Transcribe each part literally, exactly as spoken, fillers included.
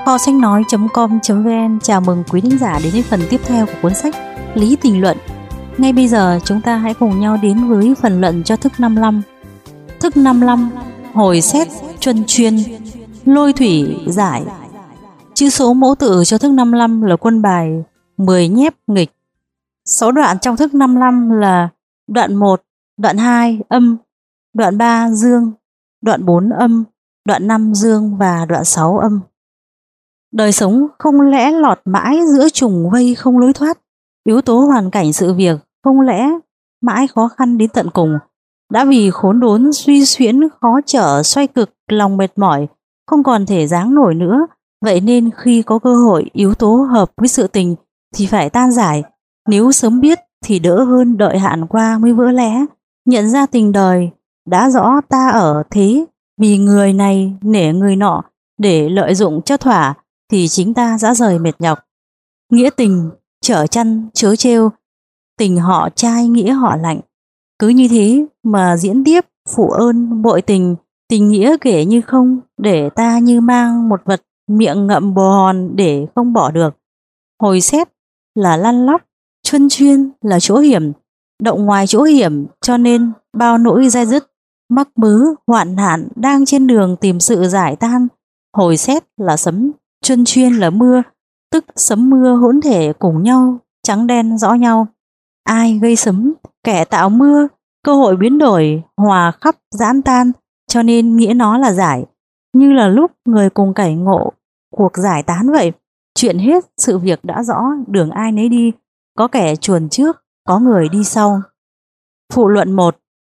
kho sách nói chấm com chấm vn chào mừng quý thính giả đến với phần tiếp theo của cuốn sách Lý Tình Luận. Ngay bây giờ chúng ta hãy cùng nhau đến với phần luận cho thức năm mươi lăm. Thức năm mươi lăm: hồi xét chuân chuyên, lôi thủy giải. Chữ số mẫu tự cho thức năm mươi lăm là quân bài mười nhép nghịch. Sáu đoạn trong thức năm mươi lăm là đoạn một, đoạn hai âm, đoạn ba dương, đoạn bốn âm, đoạn năm dương và đoạn sáu âm. Đời sống không lẽ lọt mãi giữa trùng vây không lối thoát, yếu tố hoàn cảnh sự việc không lẽ mãi khó khăn đến tận cùng. Đã vì khốn đốn suy xuyễn khó trở xoay cực, lòng mệt mỏi không còn thể dáng nổi nữa, vậy nên khi có cơ hội yếu tố hợp với sự tình thì phải tan giải. Nếu sớm biết thì đỡ hơn đợi hạn qua mới vỡ lẽ. Nhận ra tình đời đã rõ ta ở thế vì người này nể người nọ để lợi dụng cho thỏa thì chính ta dã rời mệt nhọc. Nghĩa tình trở chăn chớ trêu, tình họ trai nghĩa họ lạnh. Cứ như thế mà diễn tiếp phụ ơn bội tình, tình nghĩa kể như không, để ta như mang một vật miệng ngậm bồ hòn để không bỏ được. Hồi xét là lăn lóc, chuân chuyên là chỗ hiểm, động ngoài chỗ hiểm, cho nên bao nỗi dai dứt, mắc mớ, hoạn nạn đang trên đường tìm sự giải tan. Hồi xét là sấm, chuân chuyên là mưa, tức sấm mưa hỗn thể cùng nhau, trắng đen rõ nhau. Ai gây sấm, kẻ tạo mưa, cơ hội biến đổi, hòa khắp giãn tan, cho nên nghĩa nó là giải. Như là lúc người cùng cảnh ngộ, cuộc giải tán vậy. Chuyện hết, sự việc đã rõ, đường ai nấy đi, có kẻ chuồn trước, có người đi sau. Phụ luận một.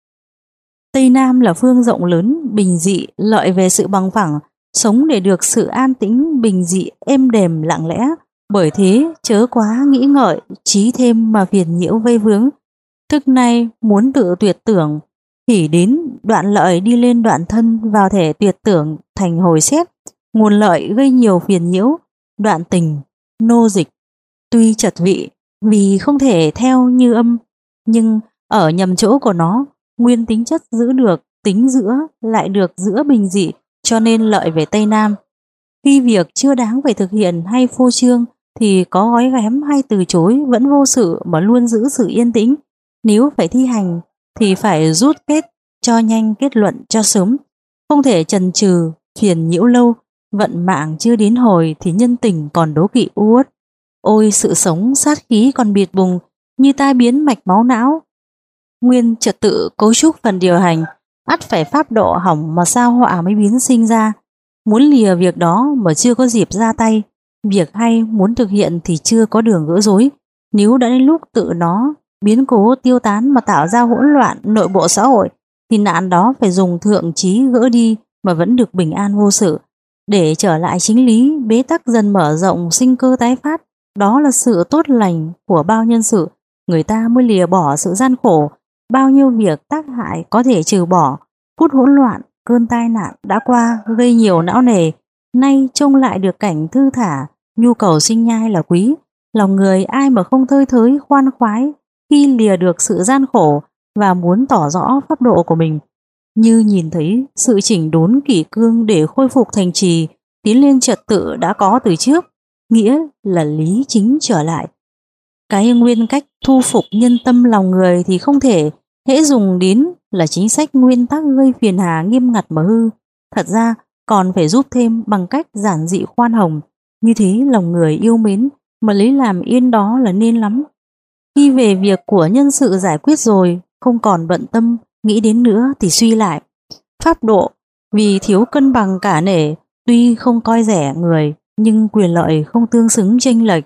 Tây Nam là phương rộng lớn, bình dị, lợi về sự bằng phẳng, sống để được sự an tĩnh, bình dị, êm đềm, lặng lẽ. Bởi thế, chớ quá nghĩ ngợi, trí thêm mà phiền nhiễu vây vướng. Thức này muốn tự tuyệt tưởng, thì đến đoạn lợi đi lên đoạn thân vào thể tuyệt tưởng thành hồi xét. Nguồn lợi gây nhiều phiền nhiễu, đoạn tình, nô dịch. Tuy chật vị, vì không thể theo như âm, nhưng ở nhầm chỗ của nó, nguyên tính chất giữ được, tính giữa lại được giữa bình dị, cho nên lợi về Tây Nam. Khi việc chưa đáng phải thực hiện hay phô trương thì có gói ghém hay từ chối vẫn vô sự mà luôn giữ sự yên tĩnh. Nếu phải thi hành thì phải rút kết cho nhanh, kết luận cho sớm, không thể chần chừ phiền nhiễu lâu. Vận mạng chưa đến hồi thì nhân tình còn đố kỵ u uất. Ôi sự sống sát khí còn biệt bùng như tai biến mạch máu não. Nguyên trật tự cấu trúc phần điều hành ắt phải pháp độ hỏng mà sao họa mới biến sinh ra. Muốn lìa việc đó mà chưa có dịp ra tay, việc hay muốn thực hiện thì chưa có đường gỡ rối. Nếu đã đến lúc tự nó biến cố tiêu tán mà tạo ra hỗn loạn nội bộ xã hội thì nạn đó phải dùng thượng trí gỡ đi mà vẫn được bình an vô sự. Để trở lại chính lý, bế tắc dần mở rộng, sinh cơ tái phát, đó là sự tốt lành của bao nhân sự, người ta mới lìa bỏ sự gian khổ. Bao nhiêu việc tác hại có thể trừ bỏ, phút hỗn loạn, cơn tai nạn đã qua gây nhiều não nề, nay trông lại được cảnh thư thả, nhu cầu sinh nhai là quý. Lòng người ai mà không thơi thới khoan khoái khi lìa được sự gian khổ và muốn tỏ rõ pháp độ của mình. Như nhìn thấy sự chỉnh đốn kỷ cương để khôi phục thành trì, tiến lên trật tự đã có từ trước, nghĩa là lý chính trở lại. Cái nguyên cách thu phục nhân tâm lòng người thì không thể hễ dùng đến là chính sách nguyên tắc gây phiền hà nghiêm ngặt mà hư. Thật ra còn phải giúp thêm bằng cách giản dị khoan hồng. Như thế lòng người yêu mến mà lấy làm yên đó là nên lắm. Khi về việc của nhân sự giải quyết rồi, không còn bận tâm nghĩ đến nữa thì suy lại. Pháp độ vì thiếu cân bằng cả nể, tuy không coi rẻ người nhưng quyền lợi không tương xứng chênh lệch,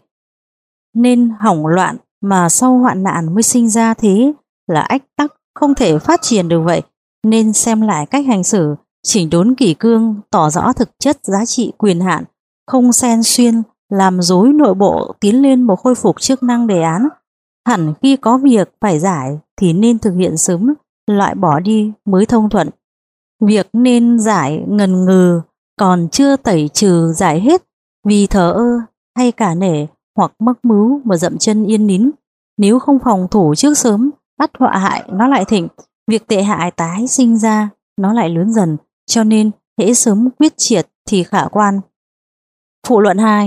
nên hỏng loạn mà sau hoạn nạn mới sinh ra, thế là ách tắc không thể phát triển được vậy. Nên xem lại cách hành xử, chỉnh đốn kỷ cương, tỏ rõ thực chất giá trị quyền hạn, không xen xuyên làm rối nội bộ, tiến lên một khôi phục chức năng đề án. Hẳn khi có việc phải giải thì nên thực hiện sớm, loại bỏ đi mới thông thuận. Việc nên giải ngần ngừ còn chưa tẩy trừ giải hết vì thờ ơ hay cả nể hoặc mắc mưu mà dậm chân yên nín. Nếu không phòng thủ trước sớm, ắt họa hại nó lại thịnh, việc tệ hại tái sinh ra nó lại lớn dần, cho nên hễ sớm quyết triệt thì khả quan. Phụ luận hai.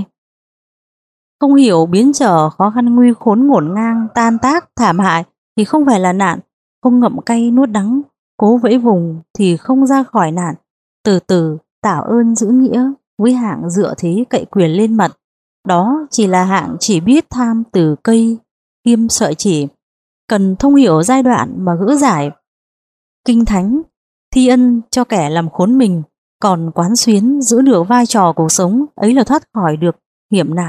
Không hiểu biến trở khó khăn nguy khốn ngổn ngang, tan tác, thảm hại thì không phải là nạn, không ngậm cay nuốt đắng, cố vẫy vùng thì không ra khỏi nạn, từ từ tạo ơn giữ nghĩa với hạng dựa thế cậy quyền lên mật. Đó chỉ là hạng chỉ biết tham từ cây kiêm sợi chỉ, cần thông hiểu giai đoạn mà gỡ giải. Kinh thánh thi ân cho kẻ làm khốn mình, còn quán xuyến giữ được vai trò cuộc sống, ấy là thoát khỏi được hiểm nạn.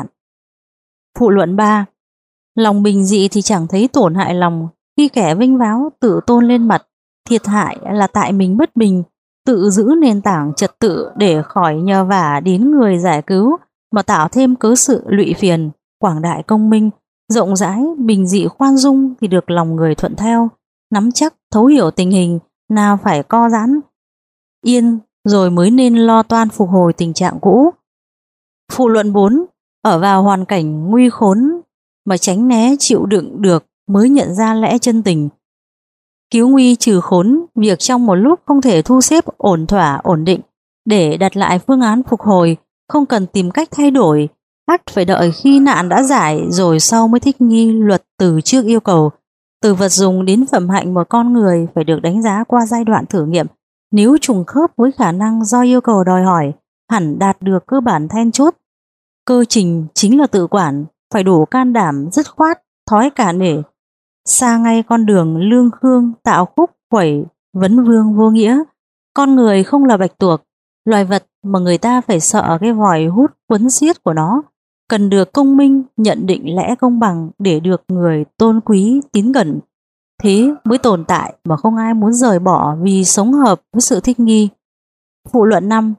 Phụ luận ba. Lòng bình dị thì chẳng thấy tổn hại lòng, khi kẻ vinh váo tự tôn lên mặt, thiệt hại là tại mình bất bình, tự giữ nền tảng trật tự để khỏi nhờ vả đến người giải cứu mà tạo thêm cớ sự lụy phiền. Quảng đại công minh, rộng rãi, bình dị khoan dung thì được lòng người thuận theo, nắm chắc thấu hiểu tình hình, nào phải co giãn yên rồi mới nên lo toan phục hồi tình trạng cũ. Phụ luận bốn. Ở vào hoàn cảnh nguy khốn mà tránh né chịu đựng được mới nhận ra lẽ chân tình. Cứu nguy trừ khốn, việc trong một lúc không thể thu xếp ổn thỏa ổn định để đặt lại phương án phục hồi, không cần tìm cách thay đổi, ắt phải đợi khi nạn đã giải rồi sau mới thích nghi luật từ trước yêu cầu. Từ vật dùng đến phẩm hạnh một con người phải được đánh giá qua giai đoạn thử nghiệm, nếu trùng khớp với khả năng do yêu cầu đòi hỏi, hẳn đạt được cơ bản then chốt. Cơ trình chính là tự quản, phải đủ can đảm dứt khoát, thói cả nể, xa ngay con đường lương khương tạo khúc quẩy vấn vương vô nghĩa. Con người không là bạch tuộc, loài vật mà người ta phải sợ cái vòi hút quấn xiết của nó, cần được công minh nhận định lẽ công bằng để được người tôn quý tín cẩn. Thế mới tồn tại mà không ai muốn rời bỏ vì sống hợp với sự thích nghi. Phụ luận năm.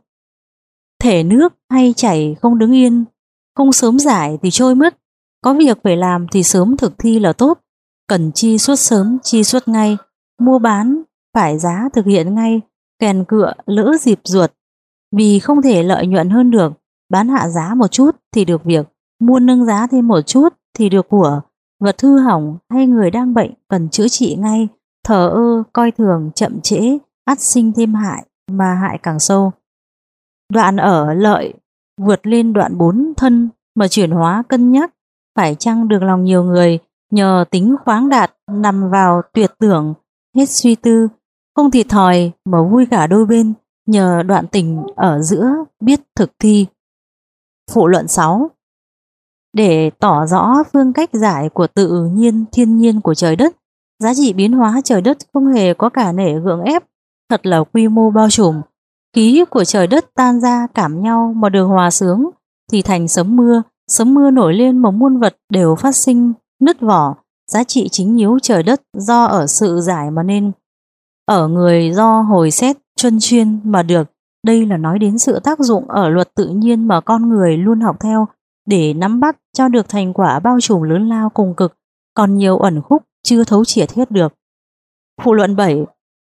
Thể nước hay chảy không đứng yên, không sớm giải thì trôi mất. Có việc phải làm thì sớm thực thi là tốt, cần chi xuất sớm chi xuất ngay, mua bán phải giá thực hiện ngay, kèn cựa lỡ dịp ruột, vì không thể lợi nhuận hơn được. Bán hạ giá một chút thì được việc, mua nâng giá thêm một chút thì được của. Vật hư hỏng hay người đang bệnh cần chữa trị ngay, thờ ơ coi thường chậm trễ ắt sinh thêm hại, mà hại càng sâu. Đoạn ở lợi vượt lên đoạn bốn thân mà chuyển hóa cân nhắc, phải chăng được lòng nhiều người nhờ tính khoáng đạt nằm vào tuyệt tưởng, hết suy tư, không thiệt thòi mà vui cả đôi bên, nhờ đoạn tình ở giữa biết thực thi. Phụ luận sáu. Để tỏ rõ phương cách giải của tự nhiên thiên nhiên của trời đất, giá trị biến hóa trời đất không hề có cả nể gượng ép, thật là quy mô bao trùm. Khí của trời đất tan ra cảm nhau mà được hòa sướng thì thành sấm mưa, sấm mưa nổi lên mà muôn vật đều phát sinh nứt vỏ. Giá trị chính yếu trời đất do ở sự giải mà nên, ở người do hồi xét chuân chuyên mà được. Đây là nói đến sự tác dụng ở luật tự nhiên mà con người luôn học theo để nắm bắt cho được thành quả bao trùm lớn lao cùng cực, còn nhiều ẩn khúc chưa thấu triệt hết được. Phụ luận bảy.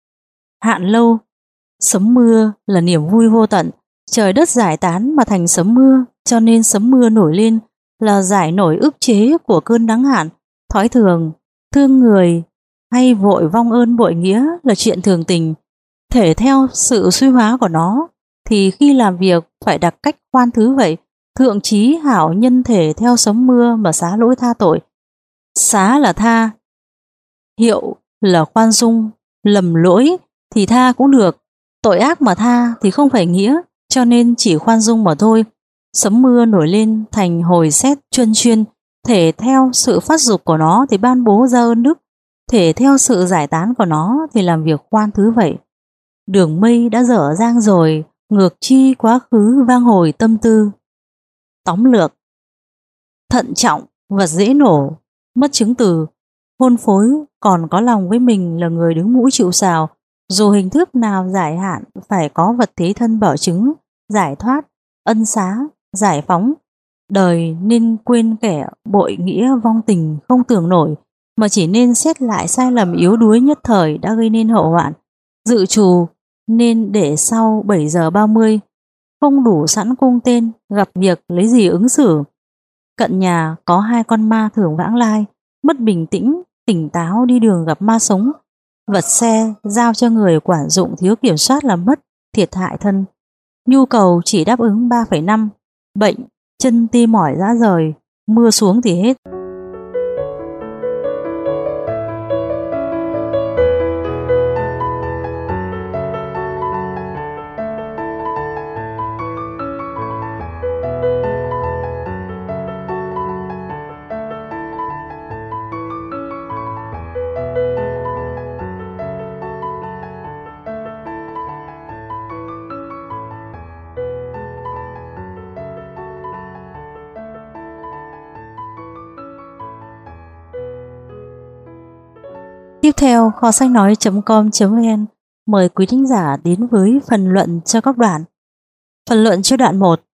Hạn lâu, sấm mưa là niềm vui vô tận, trời đất giải tán mà thành sấm mưa, cho nên sấm mưa nổi lên là giải nổi ức chế của cơn nắng hạn. Thói thường thương người hay vội vong ơn bội nghĩa là chuyện thường tình, thể theo sự suy hóa của nó thì khi làm việc phải đặt cách khoan thứ vậy. Thượng trí hảo nhân thể theo sấm mưa mà xá lỗi tha tội. Xá là tha, hiệu là khoan dung, lầm lỗi thì tha cũng được, tội ác mà tha thì không phải nghĩa, cho nên chỉ khoan dung mà thôi. Sấm mưa nổi lên thành hồi xét chuyên chuyên, thể theo sự phát dục của nó thì ban bố ra ơn đức, thể theo sự giải tán của nó thì làm việc khoan thứ vậy. Đường mây đã dở dang rồi, ngược chi quá khứ vang hồi tâm tư. Tóm lược: thận trọng, vật dễ nổ, mất chứng từ, hôn phối còn có lòng với mình là người đứng mũi chịu sào. Dù hình thức nào giải hạn phải có vật thế thân bảo chứng, giải thoát, ân xá, giải phóng. Đời nên quên kẻ bội nghĩa vong tình không tưởng nổi, mà chỉ nên xét lại sai lầm yếu đuối nhất thời đã gây nên hậu hoạn. Dự trù nên để sau bảy giờ ba mươi, không đủ sẵn cung tên, gặp việc lấy gì ứng xử. Cận nhà có hai con ma thường vãng lai, mất bình tĩnh, tỉnh táo đi đường gặp ma sống. Vật xe giao cho người quản dụng thiếu kiểm soát làm mất, thiệt hại thân. Nhu cầu chỉ đáp ứng ba phẩy năm, bệnh chân tê mỏi rã rời, mưa xuống thì hết. Tiếp theo, kho sách nói chấm com chấm vn mời quý thính giả đến với phần luận cho các đoạn. Phần luận cho đoạn một.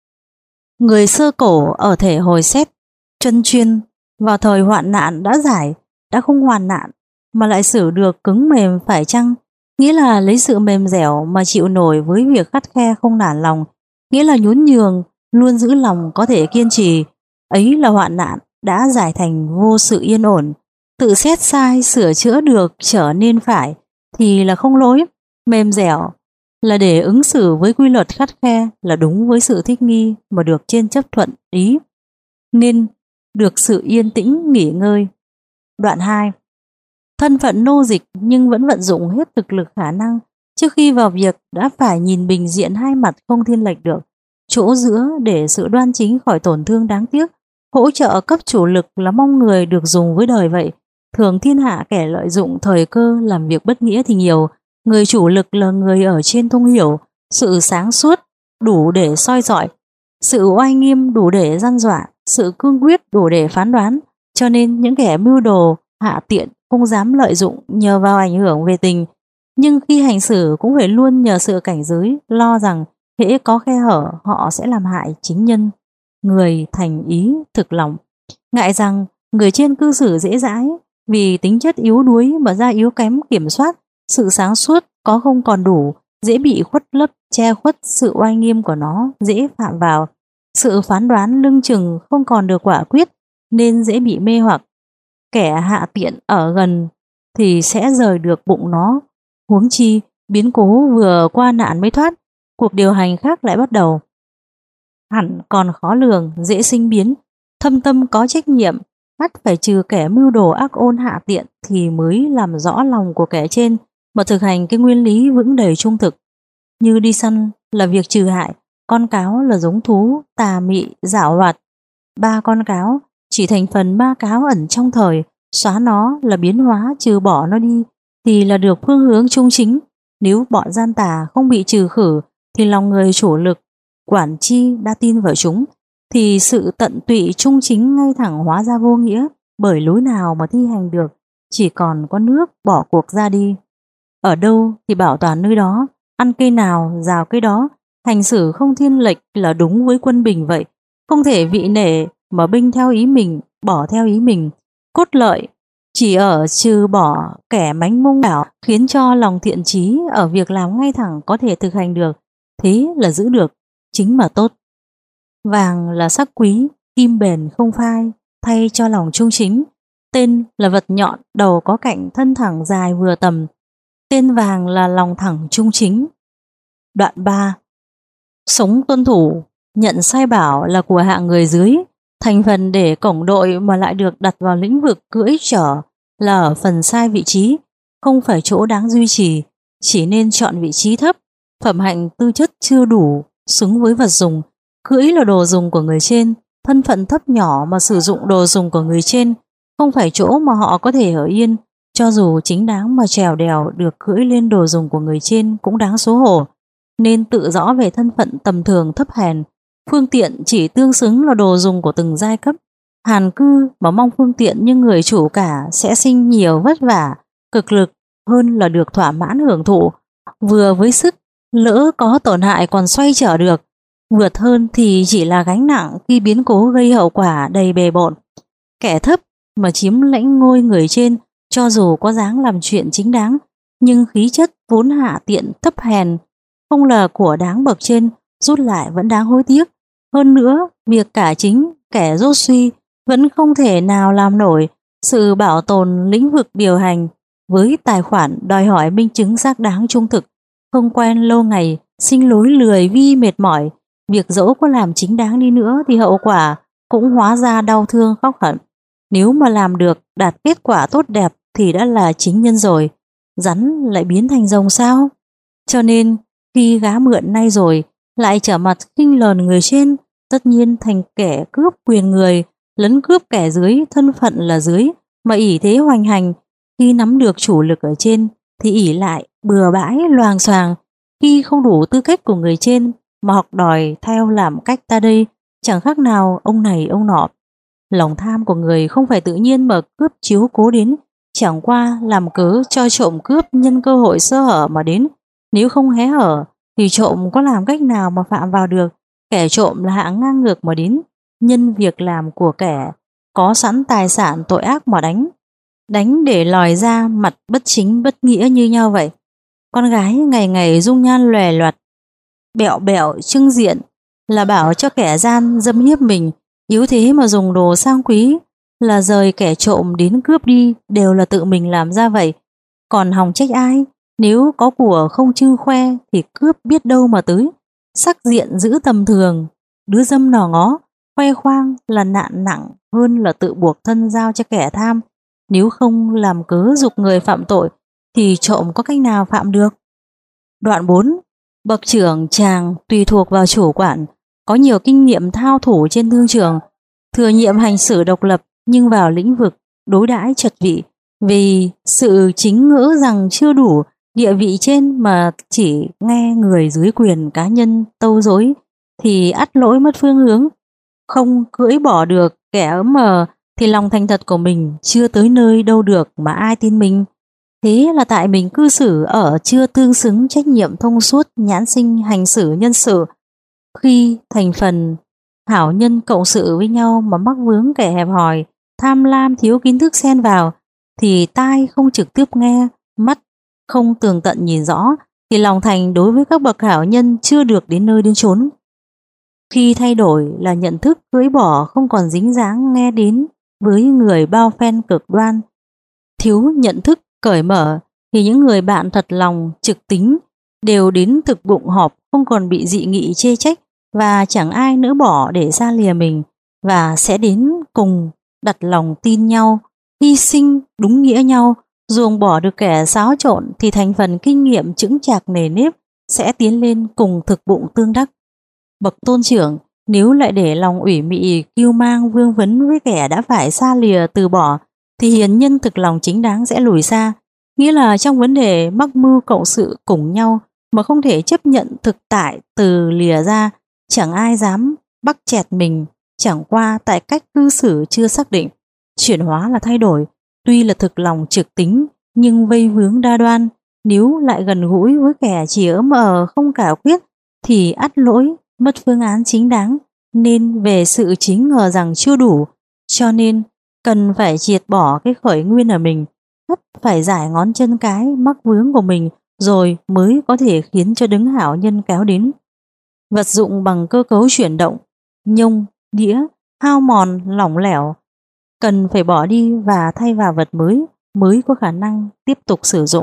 Người xưa cổ ở thể hồi xét, chân chuyên, vào thời hoạn nạn đã giải, đã không hoàn nạn, mà lại xử được cứng mềm phải chăng? Nghĩa là lấy sự mềm dẻo mà chịu nổi với việc khắt khe không nản lòng, nghĩa là nhún nhường, luôn giữ lòng có thể kiên trì. Ấy là hoạn nạn đã giải thành vô sự yên ổn. Tự xét sai, sửa chữa được, trở nên phải thì là không lỗi. Mềm dẻo là để ứng xử với quy luật khắt khe, là đúng với sự thích nghi mà được trên chấp thuận ý, nên được sự yên tĩnh nghỉ ngơi. Đoạn hai. Thân phận nô dịch nhưng vẫn vận dụng hết thực lực khả năng, trước khi vào việc đã phải nhìn bình diện hai mặt không thiên lệch được, chỗ giữa để sự đoan chính khỏi tổn thương đáng tiếc. Hỗ trợ cấp chủ lực là mong người được dùng với đời vậy. Thường thiên hạ kẻ lợi dụng thời cơ làm việc bất nghĩa thì nhiều. Người chủ lực là người ở trên thông hiểu, sự sáng suốt đủ để soi dọi, sự oai nghiêm đủ để răn dọa, sự cương quyết đủ để phán đoán. Cho nên những kẻ mưu đồ hạ tiện không dám lợi dụng nhờ vào ảnh hưởng về tình, nhưng khi hành xử cũng phải luôn nhờ sự cảnh giới, lo rằng hễ có khe hở họ sẽ làm hại chính nhân. Người thành ý thực lòng, ngại rằng người trên cư xử dễ dãi, vì tính chất yếu đuối mà ra yếu kém kiểm soát, sự sáng suốt có không còn đủ, dễ bị khuất lấp che khuất sự oai nghiêm của nó, dễ phạm vào. Sự phán đoán lưng chừng không còn được quả quyết, nên dễ bị mê hoặc. Kẻ hạ tiện ở gần thì sẽ rời được bụng nó. Huống chi biến cố vừa qua nạn mới thoát, cuộc điều hành khác lại bắt đầu. Hẳn còn khó lường, dễ sinh biến. Thâm tâm có trách nhiệm, bắt phải trừ kẻ mưu đồ ác ôn hạ tiện thì mới làm rõ lòng của kẻ trên mà thực hành cái nguyên lý vững đầy trung thực. Như đi săn là việc trừ hại, con cáo là giống thú tà mị giảo hoạt. Ba con cáo chỉ thành phần ma cáo ẩn trong thời, xóa nó là biến hóa, trừ bỏ nó đi thì là được phương hướng trung chính. Nếu bọn gian tà không bị trừ khử thì lòng người chủ lực quản chi đã tin vào chúng, thì sự tận tụy trung chính ngay thẳng hóa ra vô nghĩa, bởi lối nào mà thi hành được, chỉ còn có nước bỏ cuộc ra đi. Ở đâu thì bảo toàn nơi đó, ăn cây nào rào cây đó, hành xử không thiên lệch là đúng với quân bình vậy. Không thể vị nể mà binh theo ý mình, bỏ theo ý mình. Cốt lợi chỉ ở trừ bỏ kẻ mánh mông đảo, khiến cho lòng thiện chí ở việc làm ngay thẳng có thể thực hành được, thế là giữ được chính mà tốt. Vàng là sắc quý, kim bền không phai, thay cho lòng trung chính. Tên là vật nhọn, đầu có cạnh, thân thẳng dài vừa tầm. Tên vàng là lòng thẳng trung chính. Đoạn ba. Sống tuân thủ, nhận sai bảo là của hạng người dưới. Thành phần để cổng đội mà lại được đặt vào lĩnh vực cưỡi trở là ở phần sai vị trí, không phải chỗ đáng duy trì, chỉ nên chọn vị trí thấp. Phẩm hạnh tư chất chưa đủ, xứng với vật dùng. Cưỡi là đồ dùng của người trên, thân phận thấp nhỏ mà sử dụng đồ dùng của người trên, không phải chỗ mà họ có thể ở yên. Cho dù chính đáng mà trèo đèo được cưỡi lên đồ dùng của người trên cũng đáng xấu hổ. Nên tự rõ về thân phận tầm thường thấp hèn. Phương tiện chỉ tương xứng là đồ dùng của từng giai cấp. Hàn cư mà mong phương tiện như người chủ cả sẽ sinh nhiều vất vả, cực lực hơn là được thỏa mãn hưởng thụ. Vừa với sức, lỡ có tổn hại còn xoay trở được. Vượt hơn thì chỉ là gánh nặng khi biến cố gây hậu quả đầy bề bộn. Kẻ thấp mà chiếm lãnh ngôi người trên, cho dù có dáng làm chuyện chính đáng, nhưng khí chất vốn hạ tiện thấp hèn, không là của đáng bậc trên, rút lại vẫn đáng hối tiếc. Hơn nữa, việc cả chính kẻ dốt suy vẫn không thể nào làm nổi sự bảo tồn lĩnh vực điều hành, với tài khoản đòi hỏi minh chứng xác đáng trung thực, không quen lâu ngày, sinh lối lười vi mệt mỏi, Việc dẫu có làm chính đáng đi nữa thì hậu quả cũng hóa ra đau thương khóc hận. Nếu mà làm được đạt kết quả tốt đẹp thì đã là chính nhân rồi, rắn lại biến thành rồng sao? Cho nên khi gá mượn nay rồi lại trở mặt khinh lờn người trên, tất nhiên thành kẻ cướp quyền người, lấn cướp kẻ dưới, thân phận là dưới mà ỷ thế hoành hành. Khi nắm được chủ lực ở trên thì ỷ lại bừa bãi loàng xoàng, khi không đủ tư cách của người trên mà học đòi theo làm cách ta đây, chẳng khác nào ông này ông nọ. Lòng tham của người không phải tự nhiên mà cướp chiếu cố đến, chẳng qua làm cớ cho trộm cướp nhân cơ hội sơ hở mà đến. Nếu không hé hở thì trộm có làm cách nào mà phạm vào được. Kẻ trộm là hạng ngang ngược mà đến, nhân việc làm của kẻ có sẵn tài sản tội ác mà đánh. Đánh để lòi ra mặt bất chính bất nghĩa như nhau vậy. Con gái ngày ngày dung nhan lòe loẹt, bẹo bẹo trưng diện là bảo cho kẻ gian dâm hiếp mình, yếu thế mà dùng đồ sang quý là rời kẻ trộm đến cướp đi đều là tự mình làm ra vậy. Còn hòng trách ai, nếu có của không chư khoe thì cướp biết đâu mà tới. Sắc diện giữ tầm thường, đứa dâm nỏ ngó, khoe khoang là nạn nặng hơn là tự buộc thân giao cho kẻ tham. Nếu không làm cớ giục người phạm tội thì trộm có cách nào phạm được. Đoạn bốn. Bậc trưởng chàng tùy thuộc vào chủ quản, có nhiều kinh nghiệm thao thủ trên thương trường, thừa nhiệm hành xử độc lập nhưng vào lĩnh vực đối đãi trật vị. Vì sự chính ngữ rằng chưa đủ địa vị trên mà chỉ nghe người dưới quyền cá nhân tâu dối thì ắt lỗi mất phương hướng. Không cưỡi bỏ được kẻ ấm mờ thì lòng thành thật của mình chưa tới nơi đâu được mà ai tin mình. Thế là tại mình cư xử ở chưa tương xứng trách nhiệm thông suốt nhãn sinh hành xử nhân sự. Khi thành phần hảo nhân cộng sự với nhau mà mắc vướng kẻ hẹp hòi, tham lam thiếu kiến thức xen vào, thì tai không trực tiếp nghe, mắt không tường tận nhìn rõ, thì lòng thành đối với các bậc hảo nhân chưa được đến nơi đến chốn. Khi thay đổi là nhận thức cưỡi bỏ không còn dính dáng nghe đến với người bao phen cực đoan. Thiếu nhận thức cởi mở thì những người bạn thật lòng trực tính đều đến thực bụng họp, không còn bị dị nghị chê trách và chẳng ai nỡ bỏ để xa lìa mình, và sẽ đến cùng đặt lòng tin nhau, hy sinh đúng nghĩa nhau. Ruồng bỏ được kẻ xáo trộn thì thành phần kinh nghiệm chững chạc nề nếp sẽ tiến lên cùng thực bụng tương đắc. Bậc tôn trưởng nếu lại để lòng ủy mị kiêu mang vương vấn với kẻ đã phải xa lìa từ bỏ thì hiền nhân thực lòng chính đáng sẽ lùi xa. Nghĩa là trong vấn đề mắc mưu cộng sự cùng nhau mà không thể chấp nhận thực tại từ lìa ra, chẳng ai dám bắt chẹt mình, chẳng qua tại cách cư xử chưa xác định. Chuyển hóa là thay đổi, tuy là thực lòng trực tính nhưng vây vướng đa đoan. Nếu lại gần gũi với kẻ chỉ ấm ờ không cả quyết thì ắt lỗi mất phương án chính đáng, nên về sự chính ngờ rằng chưa đủ, cho nên cần phải triệt bỏ cái khởi nguyên ở mình, tất phải giải ngón chân cái mắc vướng của mình rồi mới có thể khiến cho đấng hảo nhân kéo đến. Vật dụng bằng cơ cấu chuyển động, nhông, đĩa, hao mòn, lỏng lẻo, cần phải bỏ đi và thay vào vật mới mới có khả năng tiếp tục sử dụng.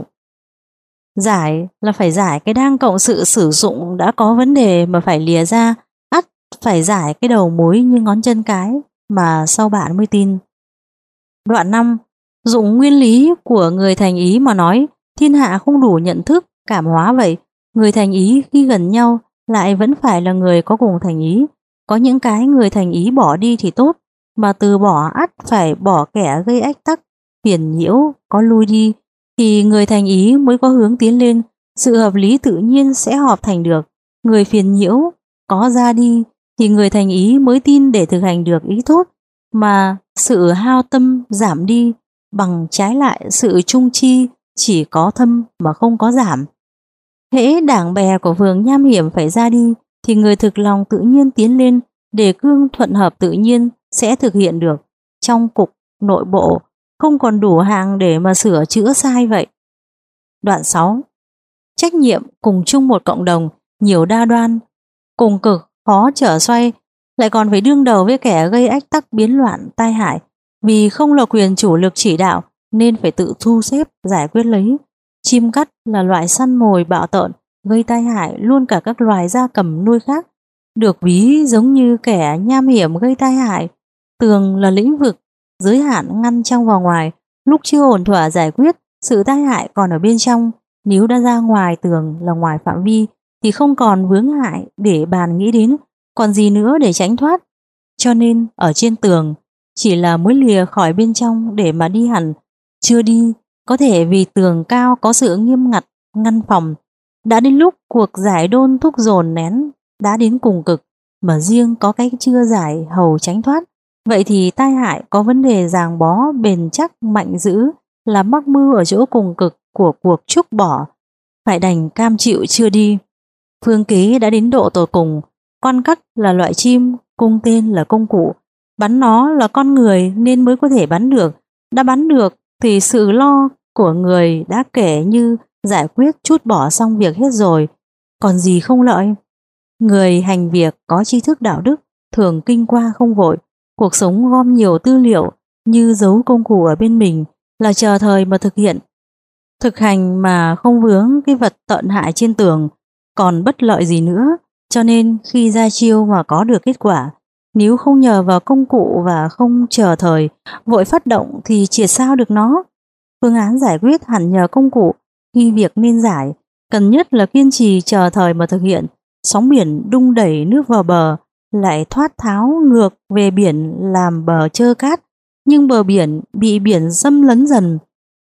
Giải là phải giải cái đang cộng sự sử dụng đã có vấn đề mà phải lìa ra, ắt phải giải cái đầu mối như ngón chân cái mà sau bạn mới tin. Đoạn năm. Dụng nguyên lý của người thành ý mà nói, thiên hạ không đủ nhận thức cảm hóa vậy. Người thành ý khi gần nhau lại vẫn phải là người có cùng thành ý. Có những cái người thành ý bỏ đi thì tốt, mà từ bỏ ắt phải bỏ kẻ gây ách tắc, phiền nhiễu, có lui đi thì người thành ý mới có hướng tiến lên, sự hợp lý tự nhiên sẽ họp thành được. Người phiền nhiễu có ra đi thì người thành ý mới tin để thực hành được ý tốt, mà sự hao tâm giảm đi, bằng trái lại sự trung chi chỉ có thâm mà không có giảm. Hễ đảng bè của phường nham hiểm phải ra đi thì người thực lòng tự nhiên tiến lên, đề cương thuận hợp tự nhiên sẽ thực hiện được. Trong cục nội bộ không còn đủ hàng để mà sửa chữa sai vậy. Đoạn sáu. Trách nhiệm cùng chung một cộng đồng, nhiều đa đoan, cùng cực, khó trở xoay, lại còn phải đương đầu với kẻ gây ách tắc biến loạn tai hại. Vì không là quyền chủ lực chỉ đạo nên phải tự thu xếp giải quyết lấy. Chim cắt là loại săn mồi bạo tợn, gây tai hại luôn cả các loài gia cầm nuôi khác. được ví giống như kẻ nham hiểm gây tai hại. Tường là lĩnh vực giới hạn ngăn trong và ngoài, lúc chưa ổn thỏa giải quyết, sự tai hại còn ở bên trong. Nếu đã ra ngoài tường là ngoài phạm vi thì không còn vướng hại để bàn nghĩ đến, còn gì nữa để tránh thoát. Cho nên ở trên tường chỉ là mới lìa khỏi bên trong để mà đi hẳn chưa đi, có thể vì tường cao có sự nghiêm ngặt ngăn phòng. Đã đến lúc cuộc giải đôn thúc dồn nén đã đến cùng cực, mà riêng có cái chưa giải hầu tránh thoát. Vậy thì tai hại có vấn đề ràng bó bền chắc mạnh dữ, là mắc mưu ở chỗ cùng cực của cuộc trúc bỏ, phải đành cam chịu chưa đi. Phương kế đã đến độ tột cùng. Con cắt là loại chim, cung tên là công cụ, bắn nó là con người nên mới có thể bắn được. Đã bắn được thì sự lo của người đã kể như giải quyết trút bỏ xong việc hết rồi, còn gì không lợi. Người hành việc có tri thức đạo đức thường kinh qua không vội, cuộc sống gom nhiều tư liệu như giấu công cụ ở bên mình, là chờ thời mà thực hiện. Thực hành mà không vướng cái vật tận hại trên tường còn bất lợi gì nữa. Cho nên khi ra chiêu mà có được kết quả, nếu không nhờ vào công cụ và không chờ thời vội phát động thì triệt sao được nó. Phương án giải quyết hẳn nhờ công cụ. Khi việc nên giải, cần nhất là kiên trì chờ thời mà thực hiện. Sóng biển đung đẩy nước vào bờ, lại thoát tháo ngược về biển làm bờ trơ cát, nhưng bờ biển bị biển xâm lấn dần.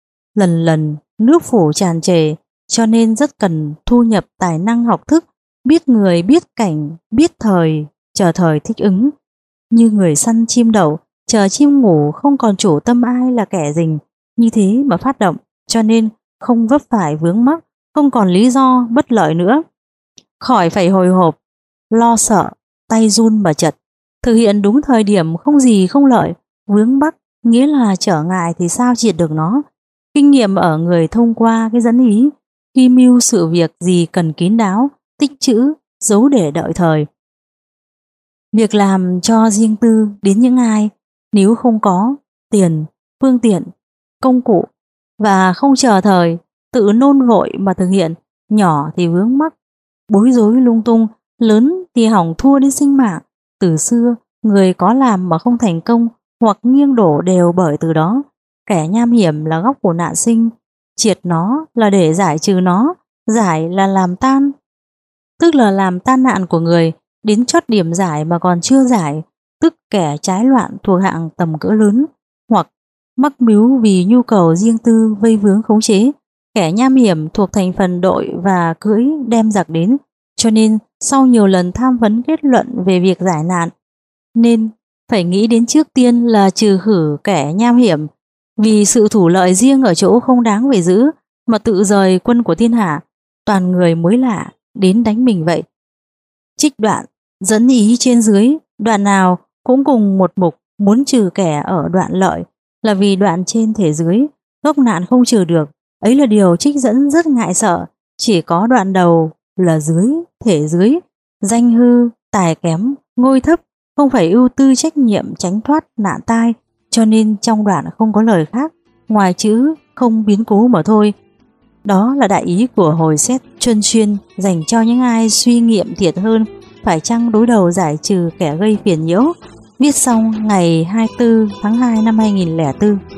Lần lần nước phủ tràn trề, cho nên rất cần thu nhập tài năng học thức, biết người biết cảnh, biết thời, chờ thời thích ứng. Như người săn chim đậu, chờ chim ngủ không còn chủ tâm ai là kẻ rình, như thế mà phát động, cho nên không vấp phải vướng mắc, không còn lý do bất lợi nữa. Khỏi phải hồi hộp, lo sợ, tay run mà chật. Thực hiện đúng thời điểm không gì không lợi, vướng mắc nghĩa là trở ngại thì sao triệt được nó. Kinh nghiệm ở người thông qua cái dẫn ý, khi mưu sự việc gì cần kín đáo, tích trữ, giấu để đợi thời. Việc làm cho riêng tư đến những ai nếu không có tiền, phương tiện, công cụ và không chờ thời, tự nôn vội mà thực hiện, nhỏ thì vướng mắc, bối rối lung tung, lớn thì hỏng thua đến sinh mạng. Từ xưa, người có làm mà không thành công hoặc nghiêng đổ đều bởi từ đó. Kẻ nham hiểm là gốc của nạn sinh, triệt nó là để giải trừ nó, giải là làm tan, tức là làm tan nạn của người. Đến chót điểm giải mà còn chưa giải, tức kẻ trái loạn thuộc hạng tầm cỡ lớn, hoặc mắc mưu vì nhu cầu riêng tư vây vướng khống chế. Kẻ nham hiểm thuộc thành phần đội và cưỡi đem giặc đến, cho nên sau nhiều lần tham vấn kết luận về việc giải nạn, nên phải nghĩ đến trước tiên là trừ khử kẻ nham hiểm, vì sự thủ lợi riêng ở chỗ không đáng phải giữ, mà tự rời quân của thiên hạ, toàn người mới lạ đến đánh mình vậy. Trích đoạn dẫn ý trên dưới, đoạn nào cũng cùng một mục, muốn trừ kẻ ở đoạn lợi, là vì đoạn trên thể dưới, gốc nạn không trừ được. Ấy là điều trích dẫn rất ngại sợ. Chỉ có đoạn đầu là dưới, thể dưới, danh hư, tài kém, ngôi thấp, không phải ưu tư trách nhiệm tránh thoát nạn tai, cho nên trong đoạn không có lời khác ngoài chữ không biến cố mà thôi. Đó là đại ý của hồi xét chuyên chuyên dành cho những ai suy nghiệm thiệt hơn phải chăng đối đầu giải trừ kẻ gây phiền nhiễu. Viết xong ngày hai mươi tư tháng hai năm hai nghìn không trăm lẻ bốn.